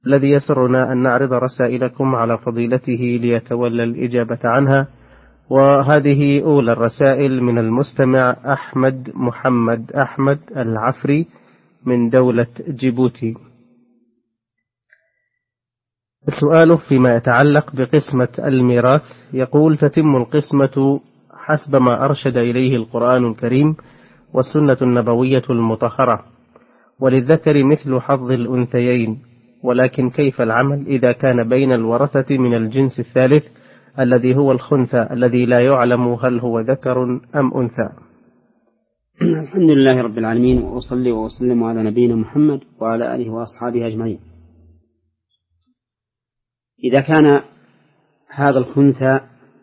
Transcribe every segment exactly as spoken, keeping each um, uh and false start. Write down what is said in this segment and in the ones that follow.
الذي يسرنا أن نعرض رسائلكم على فضيلته ليتولى الإجابة عنها، وهذه أولى الرسائل من المستمع أحمد محمد أحمد العفري من دولة جيبوتي. السؤال فيما يتعلق بقسمة الميراث، يقول: تتم القسمة حسب ما أرشد إليه القرآن الكريم والسنة النبوية المطهرة، وللذكر مثل حظ الأنثيين، ولكن كيف العمل إذا كان بين الورثة من الجنس الثالث الذي هو الخنثى الذي لا يعلم هل هو ذكر أم أنثى؟ الحمد لله رب العالمين، وأصلي وأسلم على نبينا محمد وعلى آله وأصحابه أجمعين. إذا كان هذا الخنثى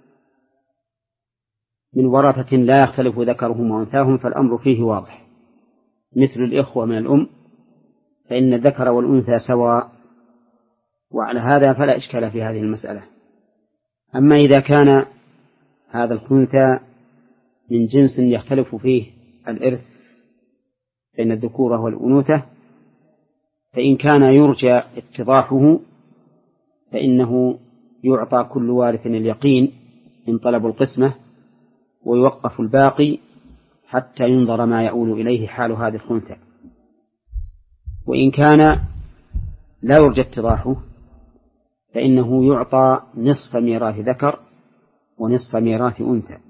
من ورثة لا يختلف ذكرهم وأنثاهم فالأمر فيه واضح، مثل الإخوة من الأم فإن الذكر والأنثى سواء، وعلى هذا فلا إشكال في هذه المسألة. أما إذا كان هذا الخنثى من جنس يختلف فيه الإرث بين الذكورة والأنوثة، فإن كان يرجى اتضاحه فإنه يعطى كل وارث اليقين إن طلب القسمة، ويوقف الباقي حتى ينظر ما يؤول إليه حال هذه الخنثى. وإن كان لا يرجى اتضاحه فإنه يعطى نصف ميراث ذكر ونصف ميراث أنثى،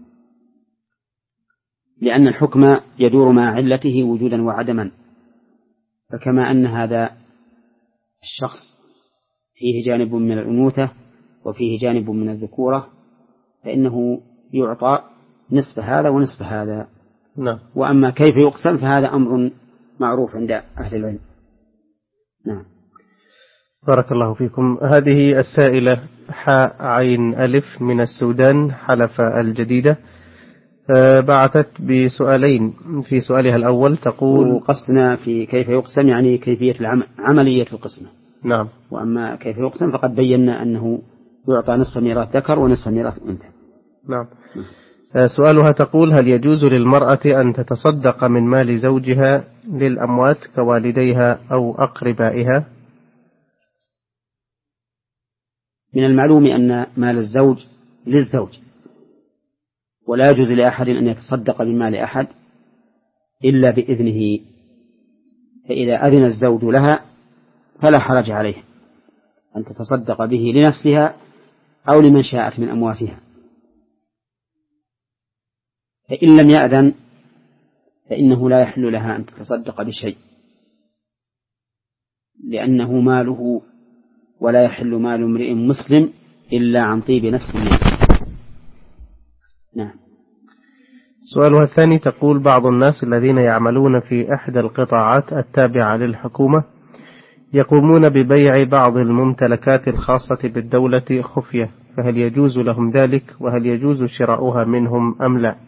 لأن الحكم يدور مع علته وجودا وعدما. فكما أن هذا الشخص فيه جانب من الأنوثة وفيه جانب من الذكورة فإنه يعطى نصف هذا ونصف هذا. نعم. وأما كيف يقسم فهذا أمر معروف عند أهل العلم. نعم. بارك الله فيكم. هذه السائلة حاء عين ألف من السودان حلفة الجديدة بعثت بسؤالين. في سؤالها الأول تقول: قصدنا في كيف يقسم يعني كيفية العمل عملية القسمة. نعم. وأما كيف يقسم فقد بينا أنه يعطى نصف ميراث ذكر ونصف ميراث أنثى. نعم. سؤالها تقول: هل يجوز للمرأة أن تتصدق من مال زوجها للأموات كوالديها أو أقربائها؟ من المعلوم أن مال الزوج للزوج، ولا يجوز لأحد أن يتصدق بمال أحد إلا بإذنه، فإذا أذن الزوج لها فلا حرج عليه أن تتصدق به لنفسها أو لمن شاءت من أمواتها. فإن لم يأذن فإنه لا يحل لها أن تتصدق بشيء، لأنه ماله، ولا يحل مال امرئ مسلم إلا عن طيب نفس منه. نعم. سؤالها الثاني تقول: بعض الناس الذين يعملون في إحدى القطاعات التابعة للحكومة يقومون ببيع بعض الممتلكات الخاصة بالدولة خفية، فهل يجوز لهم ذلك؟ وهل يجوز شراؤها منهم أم لا؟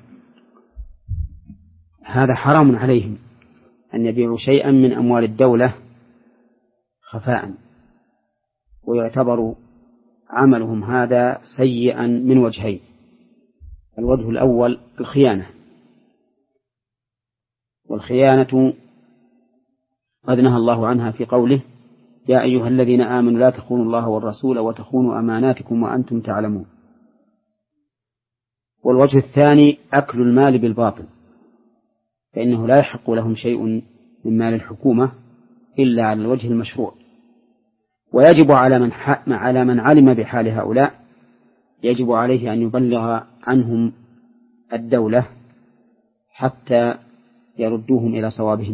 هذا حرام عليهم أن يبيعوا شيئا من أموال الدولة خفاء، ويعتبر عملهم هذا سيئا من وجهين. الوجه الأول الخيانة، والخيانة قد نهى الله عنها في قوله: يا أيها الذين آمنوا لا تخونوا الله والرسول وتخونوا أماناتكم وأنتم تعلمون. والوجه الثاني أكل المال بالباطل، فإنه لا يحق لهم شيء من مال الحكومة إلا على الوجه المشروع. ويجب على من على من علم بحال هؤلاء يجب عليه أن يبلغ عنهم الدولة حتى يردوهم إلى صوابهم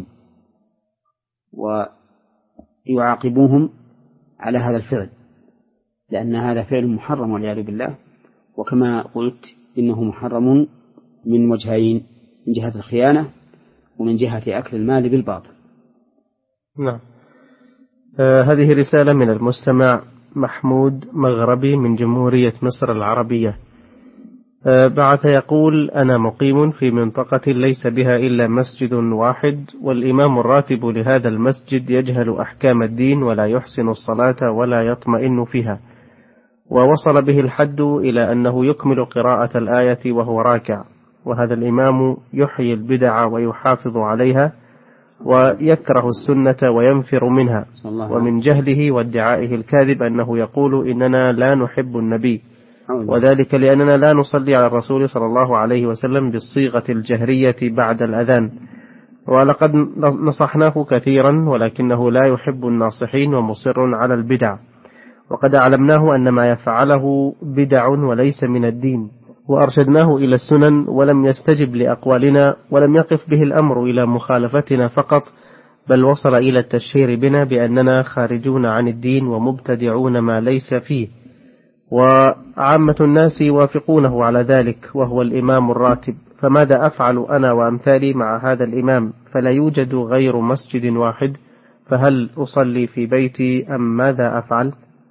ويعاقبوهم على هذا الفعل، لأن هذا فعل محرم والعياذ بالله. وكما قلت إنه محرم من وجهين: من جهة الخيانة ومن جهة أكل المال بالباطل. نعم. آه هذه رسالة من المستمع محمود مغربي من جمهورية مصر العربية. آه بعث يقول: أنا مقيم في منطقة ليس بها إلا مسجد واحد، والإمام الراتب لهذا المسجد يجهل أحكام الدين ولا يحسن الصلاة ولا يطمئن فيها، ووصل به الحد إلى أنه يكمل قراءة الآية وهو راكع، وهذا الإمام يحيي البدع ويحافظ عليها، ويكره السنة وينفر منها، ومن جهله وادعائه الكاذب أنه يقول إننا لا نحب النبي، وذلك لأننا لا نصلي على الرسول صلى الله عليه وسلم بالصيغة الجهرية بعد الأذان، ولقد نصحناه كثيرا ولكنه لا يحب الناصحين ومصر على البدع، وقد علمناه أن ما يفعله بدع وليس من الدين، وأرشدناه إلى السنن ولم يستجب لأقوالنا، ولم يقف به الأمر إلى مخالفتنا فقط، بل وصل إلى التشهير بنا بأننا خارجون عن الدين ومبتدعون ما ليس فيه، وعامة الناس يوافقونه على ذلك، وهو الإمام الراتب. فماذا أفعل أنا وأمثالي مع هذا الإمام؟ فلا يوجد غير مسجد واحد، فهل أصلي في بيتي أم ماذا أفعل؟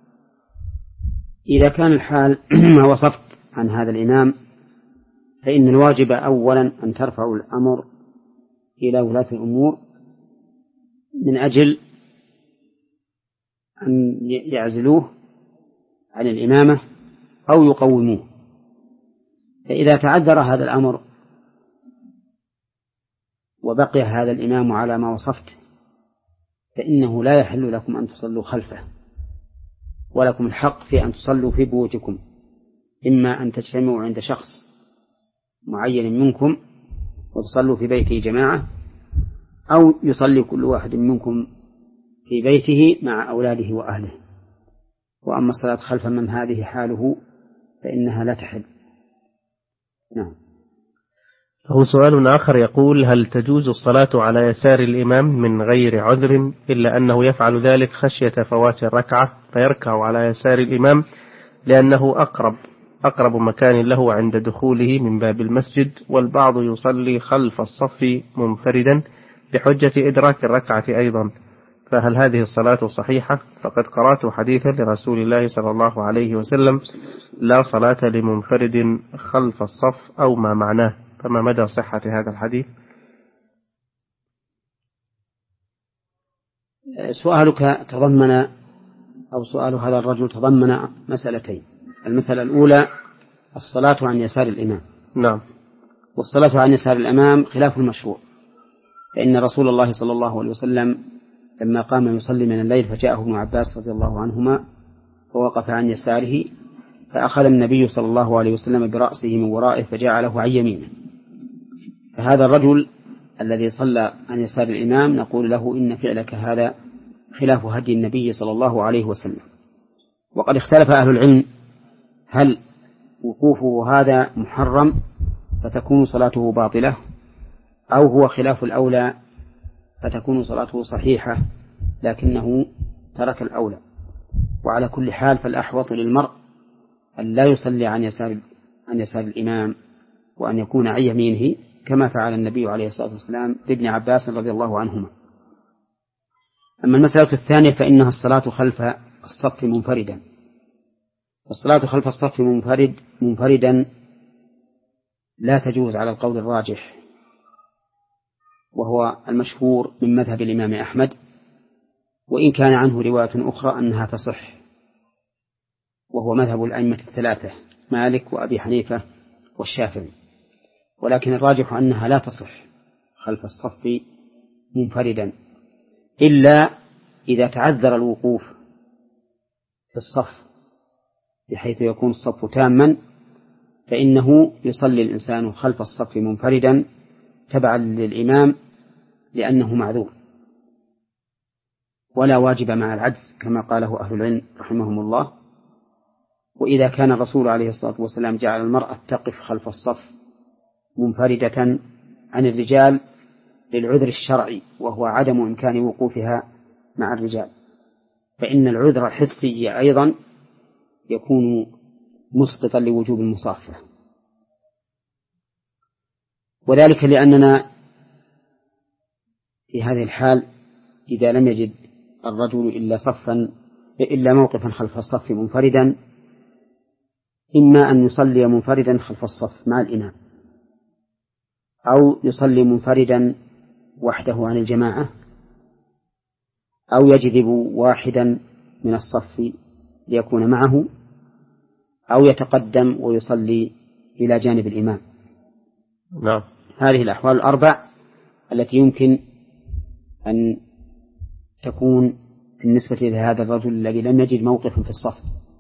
إذا كان الحال ما وصفت عن هذا الإمام، فإن الواجب أولا أن ترفعوا الأمر إلى ولاة الأمور من أجل أن يعزلوه عن الإمامة أو يقوموه. فإذا تعذر هذا الأمر وبقي هذا الإمام على ما وصفت، فإنه لا يحل لكم أن تصلوا خلفه، ولكم الحق في أن تصلوا في بيوتكم، إما أن تجتمعوا عند شخص معين منكم وتصلوا في بيته جماعة، أو يصلي كل واحد منكم في بيته مع أولاده وأهله. وأما الصلاة خلف من هذه حاله فإنها لا تحل. نعم. له سؤال آخر يقول: هل تجوز الصلاة على يسار الإمام من غير عذر، إلا أنه يفعل ذلك خشية فوات الركعة فيركع على يسار الإمام لأنه أقرب أقرب مكان له عند دخوله من باب المسجد، والبعض يصلي خلف الصف منفردا بحجة إدراك الركعة أيضا، فهل هذه الصلاة صحيحة؟ فقد قرأت حديثا لرسول الله صلى الله عليه وسلم: لا صلاة لمنفرد خلف الصف، أو ما معناه، فما مدى صحة هذا الحديث؟ سؤالك تضمن أو سؤال هذا الرجل تضمن مسألتين. المسألة الأولى الصلاة عن يسار الإمام. نعم. والصلاة عن يسار الإمام خلاف المشروع، فإن رسول الله صلى الله عليه وسلم لما قام يصلي من الليل فجاءه ابن عباس رضي الله عنهما فوقف عن يساره، فأخذ النبي صلى الله عليه وسلم برأسه من ورائه فجعله عن يمينه. فهذا الرجل الذي صلى عن يسار الإمام نقول له: إن فعلك هذا خلاف هدي النبي صلى الله عليه وسلم. وقد اختلف أهل العلم هل وقوفه هذا محرم فتكون صلاته باطلة، أو هو خلاف الأولى فتكون صلاته صحيحة لكنه ترك الأولى. وعلى كل حال فالأحوط للمرء أن لا يصلي عن يسار عن يسار الإمام، وأن يكون عن يمينه، كما فعل النبي عليه الصلاة والسلام بابن عباس رضي الله عنهما. أما المسألة الثانية فإنها الصلاة خلف الصف منفردا. الصلاة خلف الصف منفرد منفردا لا تجوز على القول الراجح، وهو المشهور من مذهب الإمام أحمد، وإن كان عنه رواية أخرى أنها تصح، وهو مذهب الأئمة الثلاثة مالك وأبي حنيفة والشافعي. ولكن الراجح أنها لا تصح خلف الصف منفردا، إلا إذا تعذر الوقوف في الصف بحيث يكون الصف تاما، فإنه يصلي الإنسان خلف الصف منفردا تبعا للإمام لأنه معذور، ولا واجب مع العجز كما قاله أهل العلم رحمهم الله. وإذا كان الرسول عليه الصلاة والسلام جعل المرأة تقف خلف الصف منفردة عن الرجال للعذر الشرعي، وهو عدم إمكان وقوفها مع الرجال، فإن العذر الحسي أيضا يكون مسقطا لوجوب المصافة، وذلك لأننا في هذه الحال إذا لم يجد الرجل إلا صفا إلا موقفا خلف الصف منفردا، إما أن يصلي منفردا خلف الصف مع الإمام، أو يصلي منفردا وحده عن الجماعة، أو يجذب واحدا من الصف ليكون معه، أو يتقدم ويصلي إلى جانب الإمام. نعم. هذه الأحوال الأربع التي يمكن أن تكون بالنسبة لهذا الرجل الذي لم يجد موقفا في الصف،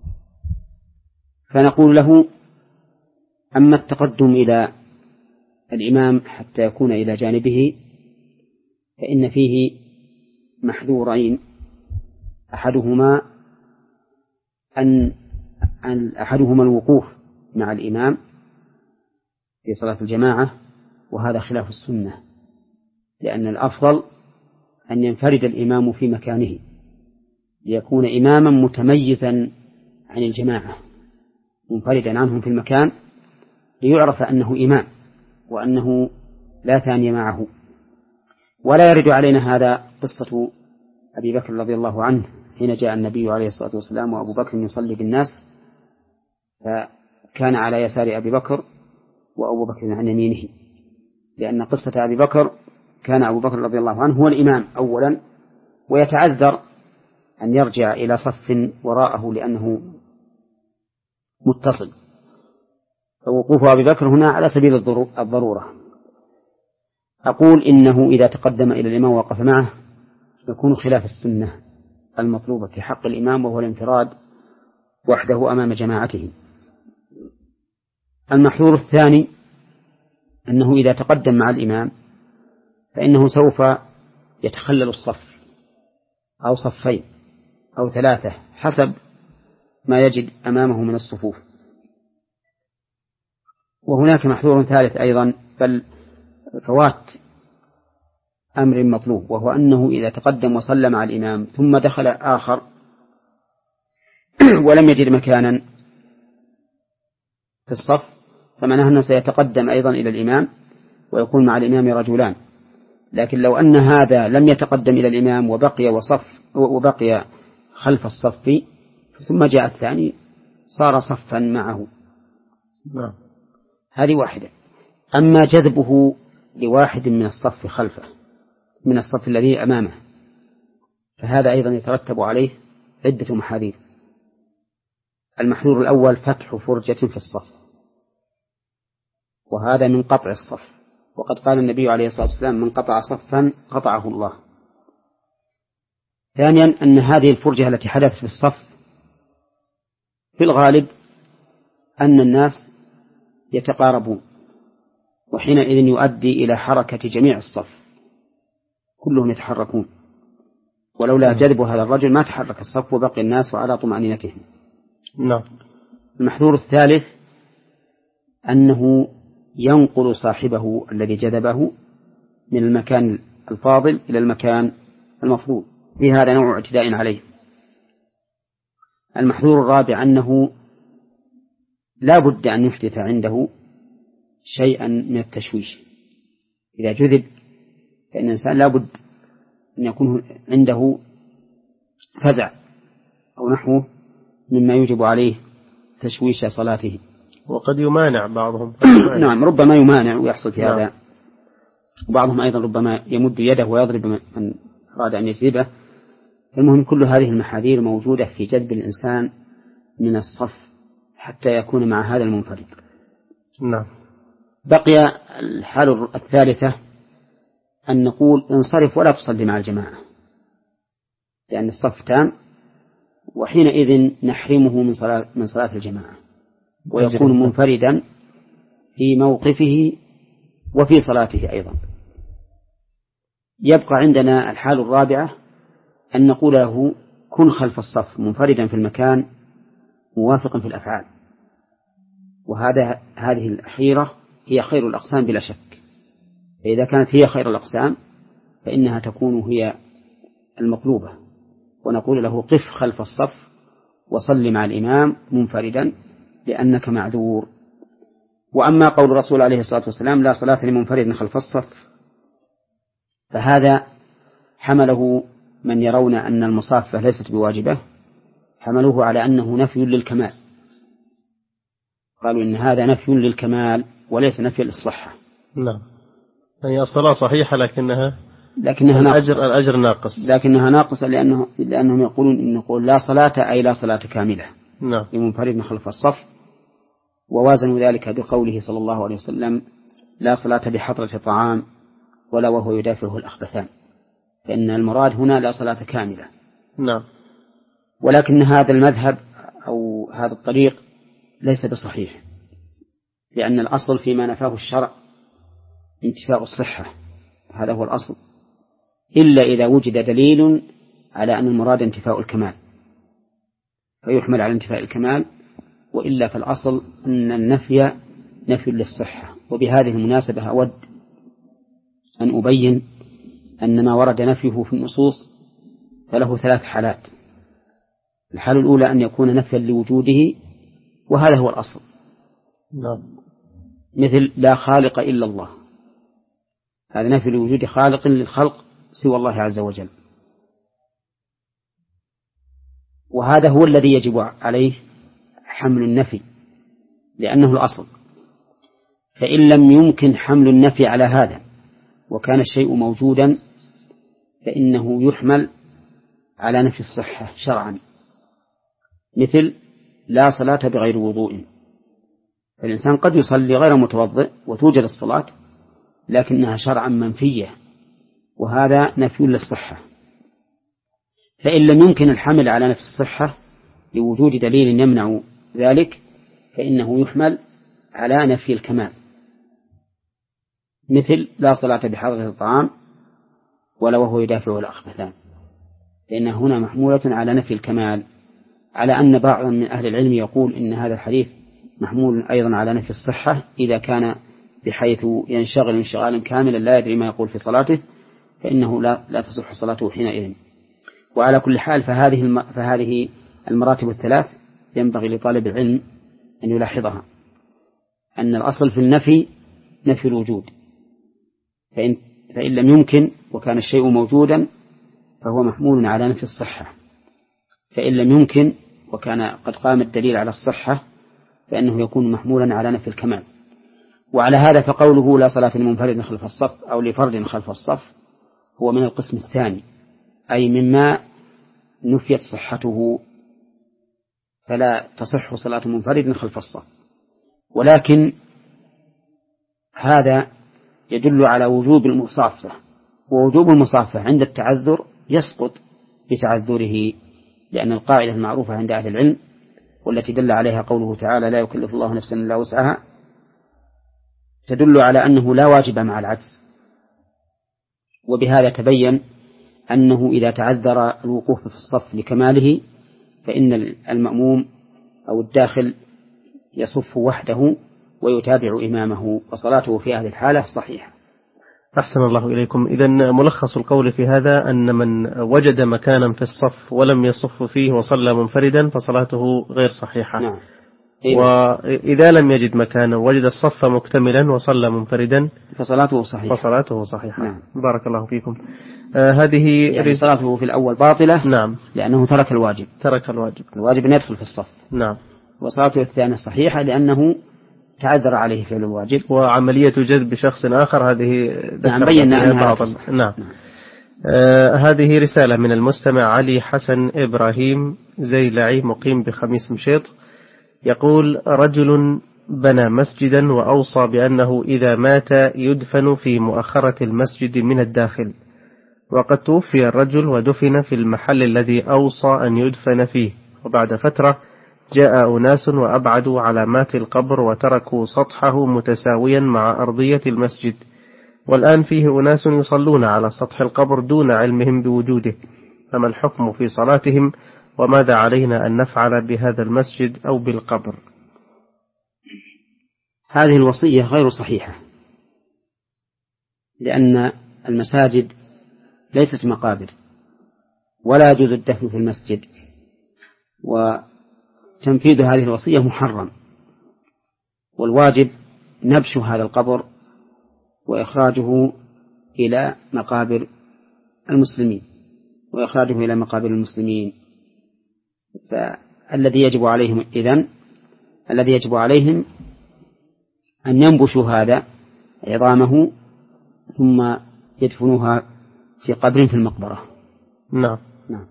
فنقول له: أما التقدم إلى الإمام حتى يكون إلى جانبه فإن فيه محذورين، أحدهما أن أحدهما الوقوف مع الإمام في صلاة الجماعة، وهذا خلاف السنة، لأن الأفضل أن ينفرد الإمام في مكانه ليكون إماما متميزا عن الجماعة، منفردا عنهم في المكان ليعرف أنه إمام وأنه لا ثاني معه. ولا يرد علينا هذا قصة أبي بكر رضي الله عنه حين جاء النبي عليه الصلاة والسلام وأبو بكر يصلي بالناس، فكان على يسار أبي بكر وأبو بكر عن يمينه، لأن قصة أبي بكر كان أبو بكر رضي الله عنه هو الإمام أولا، ويتعذر أن يرجع إلى صف وراءه لأنه متصل، فوقوف أبي بكر هنا على سبيل الضرورة. أقول إنه إذا تقدم إلى الإمام ووقف معه يكون خلاف السنة المطلوبة في حق الإمام، وهو الانفراد وحده أمام جماعته. المحذور الثاني أنه إذا تقدم مع الإمام فإنه سوف يتخلل الصف أو صفين أو ثلاثة حسب ما يجد أمامه من الصفوف. وهناك محذور ثالث أيضا، بل فوات أمر مطلوب، وهو أنه إذا تقدم وصلى مع الإمام ثم دخل آخر ولم يجد مكانا في الصف فمعناه أنه سيتقدم أيضا إلى الإمام ويكون مع الإمام رجلان. لكن لو أن هذا لم يتقدم إلى الإمام وبقي وصف وبقي خلف الصف ثم جاء الثاني صار صفا معه. نعم. هذه واحدة. أما جذبه لواحد من الصف خلفه من الصف الذي أمامه فهذا أيضا يترتب عليه عدة محاذير. المحذور الأول فتح فرجة في الصف، وهذا من قطع الصف، وقد قال النبي عليه الصلاة والسلام: من قطع صفا قطعه الله. ثانيا أن هذه الفرجة التي حدثت في الصف في الغالب أن الناس يتقاربون، وحينئذ يؤدي إلى حركة جميع الصف، كلهم يتحركون، ولولا جذب هذا الرجل ما تحرك الصف وبقي الناس على طمأنينتهم. نعم. المحذور الثالث أنه ينقل صاحبه الذي جذبه من المكان الفاضل إلى المكان المفضول، في هذا نوع اعتداء عليه. المحذور الرابع أنه لا بد أن يحدث عنده شيئا من التشويش. إذا جذب فإن الإنسان لا بد أن يكون عنده فزع أو نحوه مما يوجب عليه تشويش صلاته، وقد يمانع بعضهم. نعم، ربما يمانع ويحصل في نعم. هذا. وبعضهم أيضا ربما يمد يده ويضرب من أراد أن يجذبه. المهم كل هذه المحاذير موجودة في جذب الإنسان من الصف حتى يكون مع هذا المنفرد. نعم. بقي الحالة الثالثة أن نقول انصرف ولا تصلي مع الجماعة، لأن الصف تام، وحينئذ نحرمه من صلاة من صلاة الجماعة ويكون منفردا في موقفه وفي صلاته أيضا. يبقى عندنا الحال الرابعة أن نقول له: كن خلف الصف منفردا في المكان موافقا في الأفعال. وهذا هذه الأخيرة هي خير الأقسام بلا شك، فإذا كانت هي خير الأقسام فإنها تكون هي المطلوبة، ونقول له: قف خلف الصف وصل مع الإمام منفردا لأنك معذور. وأما قول الرسول عليه الصلاة والسلام: لا صلاة لمنفرد خلف الصف، فهذا حمله من يرون أن المصافة ليست بواجبة، حملوه على أنه نفي للكمال، قالوا إن هذا نفي للكمال وليس نفي للصحة. نعم، يعني الصلاة صحيحة لكنها لكنها الأجر, ناقصة. الأجر ناقص، لكنها ناقصة لأنه لأنهم يقولون إن نقول لا صلاة أي لا صلاة كاملة نعم. لمنفرد خلف الصف، ووازنوا ذلك بقوله صلى الله عليه وسلم: لا صلاة بحضرة طعام ولا وهو يدافعه الأخبثان، فإن المراد هنا لا صلاة كاملة. نعم. ولكن هذا المذهب أو هذا الطريق ليس بصحيح، لأن الأصل فيما نفاه الشرع انتفاء الصحة، هذا هو الأصل، إلا إذا وجد دليل على أن المراد انتفاء الكمال فيحمل على انتفاء الكمال، وإلا فالأصل أن النفي نفي للصحة. وبهذه المناسبة أود أن أبين أن ما ورد نفيه في النصوص فله ثلاث حالات. الحالة الأولى أن يكون نفيا لوجوده، وهذا هو الأصل. نعم. مثل لا خالق إلا الله، هذا نفي لوجود خالق للخلق سوى الله عز وجل، وهذا هو الذي يجب عليه حمل النفي لأنه الأصل. فإن لم يمكن حمل النفي على هذا وكان الشيء موجودا فإنه يحمل على نفي الصحة شرعا، مثل لا صلاة بغير وضوء، فالإنسان قد يصلي غير متوضئ وتوجد الصلاة لكنها شرعا منفية، وهذا نفي للصحة. فإن لم يمكن الحمل على نفي الصحة لوجود دليل يمنع ذلك فإنه يحمل على نفي الكمال، مثل لا صلاة بحضرة الطعام ولا وهو يدافع الأخبثان، فإن هنا محمولة على نفي الكمال، على أن بعض من أهل العلم يقول إن هذا الحديث محمول أيضا على نفي الصحة إذا كان بحيث ينشغل انشغالا كاملا لا يدري ما يقول في صلاته، فإنه لا, لا تصح صلاته حينئذ. وعلى كل حال فهذه, الم... فهذه المراتب الثلاث ينبغي لطالب العلم أن يلاحظها، أن الأصل في النفي نفي الوجود، فإن, فإن لم يمكن وكان الشيء موجودا فهو محمول على نفي الصحة، فإن لم يمكن وكان قد قام الدليل على الصحة فإنه يكون محمولا على نفي الكمال. وعلى هذا فقوله لا صلاة لمنفرد خلف الصف أو لفرد خلف الصف هو من القسم الثاني، أي مما نفيت صحته فلا تصح صلاة منفرد خلف الصف. ولكن هذا يدل على وجوب المصافة، ووجوب المصافة عند التعذر يسقط بتعذره، لأن القاعدة المعروفة عند أهل العلم والتي دل عليها قوله تعالى لا يكلف الله نفسا إلا وسعها تدل على أنه لا واجب مع العجز. وبهذا تبين أنه إذا تعذر الوقوف في الصف لكماله فإن المأموم أو الداخل يصف وحده ويتابع إمامه، وصلاته في هذه الحالة صحيحة. أحسن الله إليكم. إذن ملخص القول في هذا أن من وجد مكانا في الصف ولم يصف فيه وصلى منفردا فصلاته غير صحيحة. نعم. وإذا لم يجد مكانا وجد الصف مكتملا وصلى منفردا فصلاته صحيحة. فصلاته صحيحة. نعم. بارك الله فيكم. آه هذه يعني صلاته في الأول باطلة. نعم. لأنه ترك الواجب. ترك الواجب. الواجب أن يدخل في الصف. نعم. وصلاته الثانية صحيحة لأنه تعذر عليه فعل الواجب. وعملية جذب شخص آخر هذه نعم بينا عنها. نعم, نعم. آه هذه رسالة من المستمع علي حسن إبراهيم زيلعي مقيم بخميس مشيط، يقول رجل بنى مسجدا وأوصى بأنه إذا مات يدفن في مؤخرة المسجد من الداخل، وقد توفي الرجل ودفن في المحل الذي أوصى أن يدفن فيه، وبعد فترة جاء أناس وأبعدوا علامات القبر وتركوا سطحه متساويا مع أرضية المسجد، والآن فيه أناس يصلون على سطح القبر دون علمهم بوجوده، فما الحكم في صلاتهم وماذا علينا أن نفعل بهذا المسجد أو بالقبر؟ هذه الوصية غير صحيحة، لأن المساجد ليست مقابر ولا يجوز الدفن في المسجد، وتنفيذ هذه الوصية محرم، والواجب نبش هذا القبر وإخراجه إلى مقابر المسلمين وإخراجه إلى مقابر المسلمين. فالذي يجب عليهم إذن الذي يجب عليهم أن ينبشوا هذا عظامه ثم يدفنوها في قبر في المقبرة. نعم. نعم.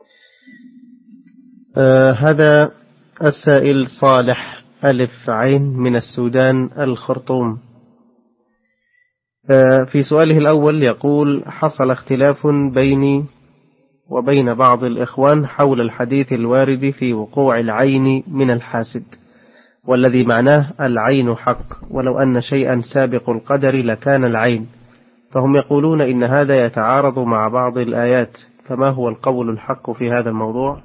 آه هذا السائل صالح ألف عين من السودان الخرطوم، في سؤاله الأول يقول: حصل اختلاف بيني وبين بعض الإخوان حول الحديث الوارد في وقوع العين من الحاسد، والذي معناه العين حق، ولو أن شيئا سابق القدر لكان العين، فهم يقولون إن هذا يتعارض مع بعض الآيات، فما هو القول الحق في هذا الموضوع؟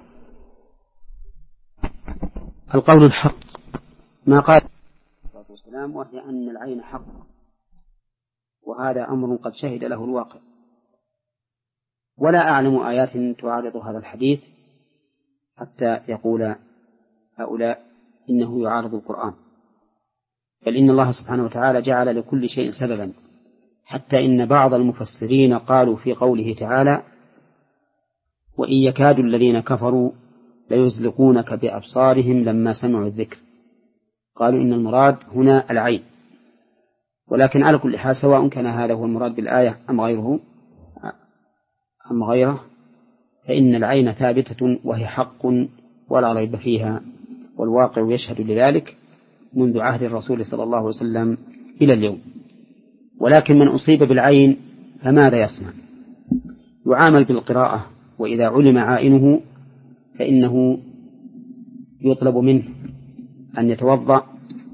القول الحق ما قال الصلاة والسلام، وهي أن العين حق، وهذا أمر قد شهد له الواقع، ولا أعلم آيات تعارض هذا الحديث حتى يقول هؤلاء إنه يعارض القرآن، بل إن الله سبحانه وتعالى جعل لكل شيء سببا، حتى إن بعض المفسرين قالوا في قوله تعالى: وإن يكاد الذين كفروا ليزلقونك بأبصارهم لما سمعوا الذكر، قالوا إن المراد هنا العين، ولكن على كل حال سواء كان هذا هو المراد بالآية أم غيره أم غيره فإن العين ثابتة وهي حق ولا ريب فيها، والواقع يشهد لذلك منذ عهد الرسول صلى الله عليه وسلم إلى اليوم. ولكن من أصيب بالعين فماذا يصنع؟ يعامل بالقراءة، وإذا علم عائنه فإنه يطلب منه أن يتوضأ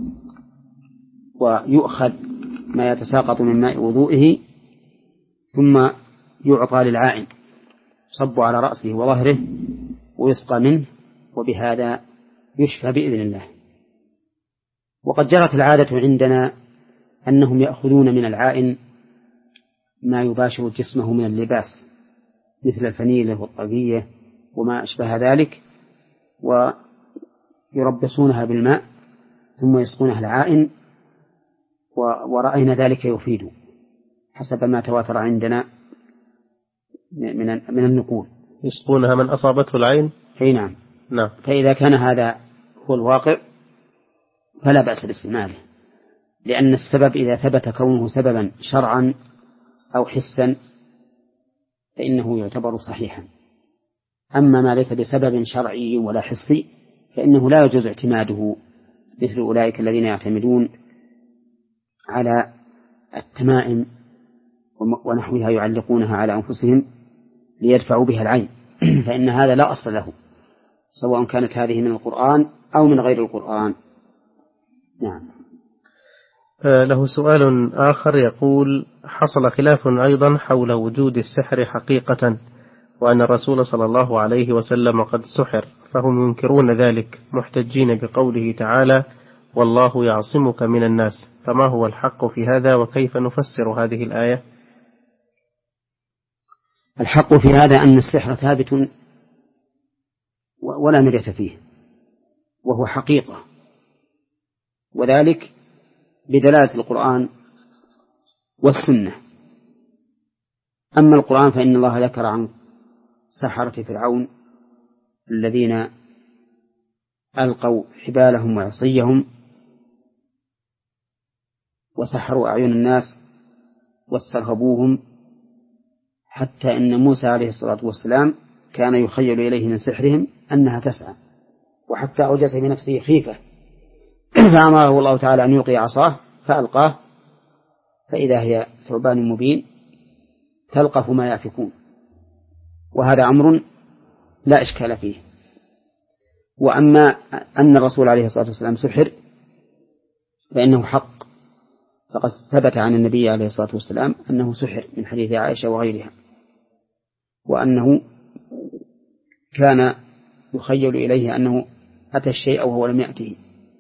ويؤخذ ما يتساقط من ماء وضوئه، ثم يعطى للعائن يصب على رأسه وظهره ويسقى منه، وبهذا يشفى بإذن الله. وقد جرت العادة عندنا أنهم يأخذون من العائن ما يباشر جسمه من اللباس مثل الفنيلة والطاقية وما أشبه ذلك، ويربصونها بالماء ثم يسقونها العائن، ورأينا ذلك يفيد حسب ما تواتر عندنا من من النقول. يسقونها من أصابته العين؟ أي نعم. نعم. فإذا كان هذا هو الواقع فلا بأس باستعماله، لأن السبب إذا ثبت كونه سببا شرعا أو حسا فإنه يعتبر صحيحا، أما ما ليس بسبب شرعي ولا حسي فإنه لا يجوز اعتماده، مثل أولئك الذين يعتمدون على التمائم ونحوها يعلقونها على أنفسهم ليدفعوا بها العين فإن هذا لا أصل له، سواء كانت هذه من القرآن أو من غير القرآن. نعم. له سؤال آخر يقول: حصل خلاف أيضا حول وجود السحر حقيقة، وأن الرسول صلى الله عليه وسلم قد سحر، فهم ينكرون ذلك محتجين بقوله تعالى: والله يعصمك من الناس، فما هو الحق في هذا، وكيف نفسر هذه الآية؟ الحق في هذا أن السحر ثابت ولا مرية فيه، وهو حقيقة، وذلك بدلالة القرآن والسنة. أما القرآن فإن الله ذكر عن سحرة فرعون الذين ألقوا حبالهم وعصيهم وسحروا أعين الناس واسترهبوهم، حتى إن موسى عليه الصلاة والسلام كان يخيل إليه من سحرهم أنها تسعى، وحتى أوجس بنفسه خيفة فأمره الله تعالى أن يلقي عصاه فألقاه، فإذا هي ثعبان مبين تلقف ما يأفكون، وهذا أمر لا إشكال فيه. وأما أن الرسول عليه الصلاة والسلام سحر فإنه حق، فقد ثبت عن النبي عليه الصلاة والسلام أنه سحر من حديث عائشة وغيرها، وأنه كان يخيل إليه أنه أتى الشيء وهو لم يأته،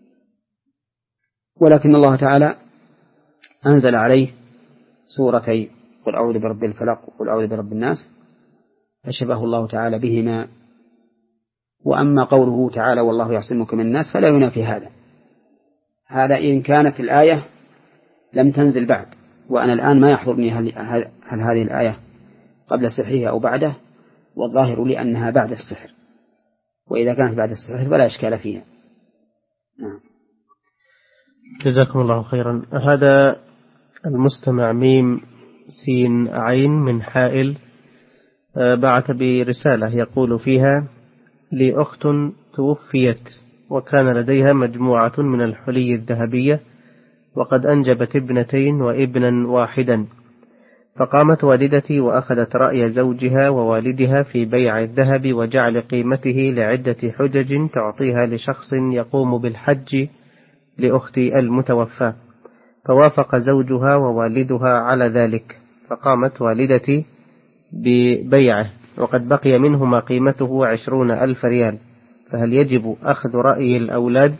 ولكن الله تعالى أنزل عليه سورتي قل أعوذ برب الفلق وقل أعوذ برب الناس فشبه الله تعالى بهما. وأما قوله تعالى والله يعصمك من الناس فلا ينافي هذا، هذا إن كانت الآية لم تنزل بعد، وأنا الآن ما يحضرني هل, هل هذه الآية قبل سحرها أو بعده، والظاهر لي أنها بعد السحر، وإذا كانت بعد السحر فلا إشكال فيها. نعم. جزاكم الله خيرا. هذا المستمع ميم سين عين من حائل بعث برسالة يقول فيها: لي أخت توفيت وكان لديها مجموعة من الحلي الذهبية وقد أنجبت ابنتين وابنا واحدا، فقامت والدتي وأخذت رأي زوجها ووالدها في بيع الذهب وجعل قيمته لعدة حجج تعطيها لشخص يقوم بالحج لأختي المتوفى، فوافق زوجها ووالدها على ذلك، فقامت والدتي ببيعه وقد بقي منه ما قيمته عشرون ألف ريال، فهل يجب أخذ رأي الأولاد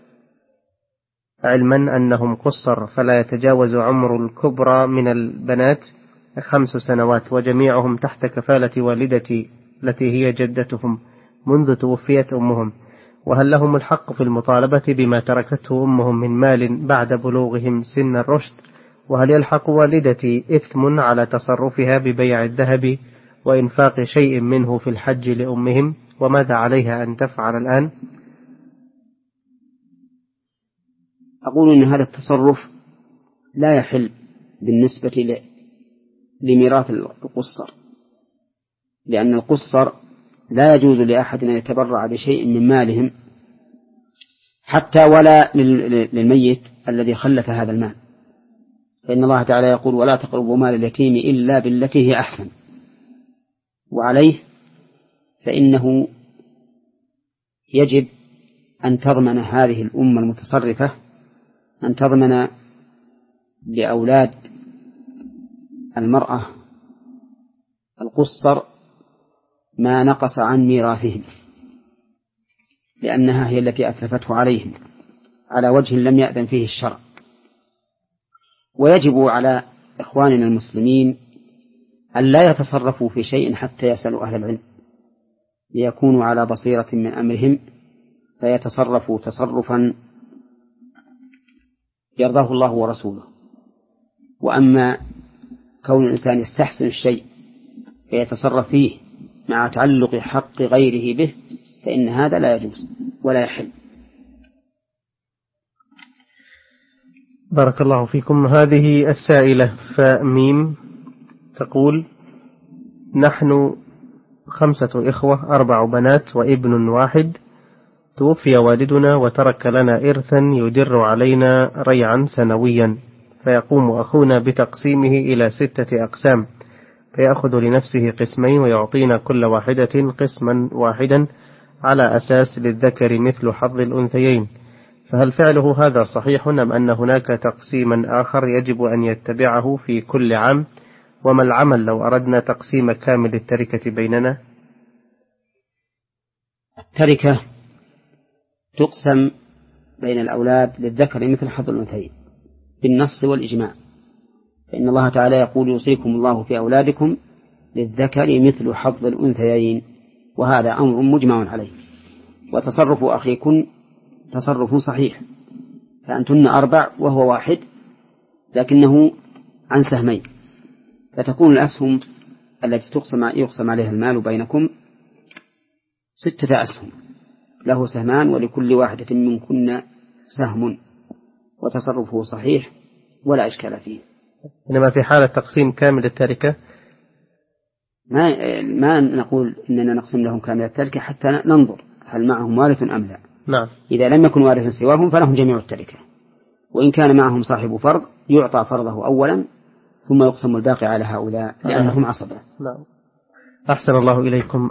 علما أنهم قصر فلا يتجاوز عمر الكبرى من البنات خمس سنوات وجميعهم تحت كفالة والدتي التي هي جدتهم منذ توفيت أمهم، وهل لهم الحق في المطالبة بما تركته أمهم من مال بعد بلوغهم سن الرشد، وهل يلحق والدتي إثم على تصرفها ببيع الذهب وإنفاق شيء منه في الحج لأمهم، وماذا عليها أن تفعل الآن؟ أقول إن هذا التصرف لا يحل بالنسبة لميراث القصر، لأن القصر لا يجوز لأحد أن يتبرع بشيء من مالهم حتى ولا للميت الذي خلف هذا المال، فإن الله تعالى يقول ولا تقربوا مال اليتيم إلا بالتي هي أحسن، وعليه فإنه يجب أن تضمن هذه الأمة المتصرفة أن تضمن لأولاد المرأة القصر ما نقص عن ميراثهم، لأنها هي التي أتلفته عليهم على وجه لم يأذن فيه الشرع. ويجب على إخواننا المسلمين أن لا يتصرفوا في شيء حتى يسألوا أهل العلم ليكونوا على بصيرة من أمرهم، فيتصرفوا تصرفا يرضاه الله ورسوله. وأما كون الإنسان يستحسن الشيء فيتصرف فيه مع تعلق حق غيره به فإن هذا لا يجوز ولا يحل. بارك الله فيكم. هذه السائلة فميم تقول: نحن خمسة إخوة، أربع بنات وابن واحد، توفي والدنا وترك لنا إرثا يدر علينا ريعا سنويا، فيقوم أخونا بتقسيمه إلى ستة أقسام، فيأخذ لنفسه قسمين ويعطينا كل واحدة قسما واحدا على أساس للذكر مثل حظ الأنثيين، فهل فعله هذا صحيح أم أن هناك تقسيما آخر يجب أن يتبعه في كل عام؟ وما العمل لو أردنا تقسيم كامل التركة بيننا؟ التركة تقسم بين الأولاد للذكر مثل حظ الأنثيين بالنص والإجماع، فإن الله تعالى يقول يوصيكم الله في أولادكم للذكر مثل حظ الأنثيين، وهذا أمر مجمع عليه. وتصرف أخيكن تصرف صحيح، فأنتن أربع وهو واحد لكنه عن سهمين، فتكون الأسهم التي تقسم يقسم عليها المال بينكم ستة أسهم، له سهمان ولكل واحدة منكن سهم، وتصرفه صحيح ولا إشكال فيه. إنما في حالة تقسيم كامل التركة ما ما نقول إننا نقسم لهم كامل التركة حتى ننظر هل معهم وارث أم لا. نعم. إذا لم يكن وارث سواهم فلهم جميع التركة، وإن كان معهم صاحب فرض يعطى فرضه أولا ثم يقسم الباقي على هؤلاء لأنهم عصبة. نعم. أحسن الله إليكم.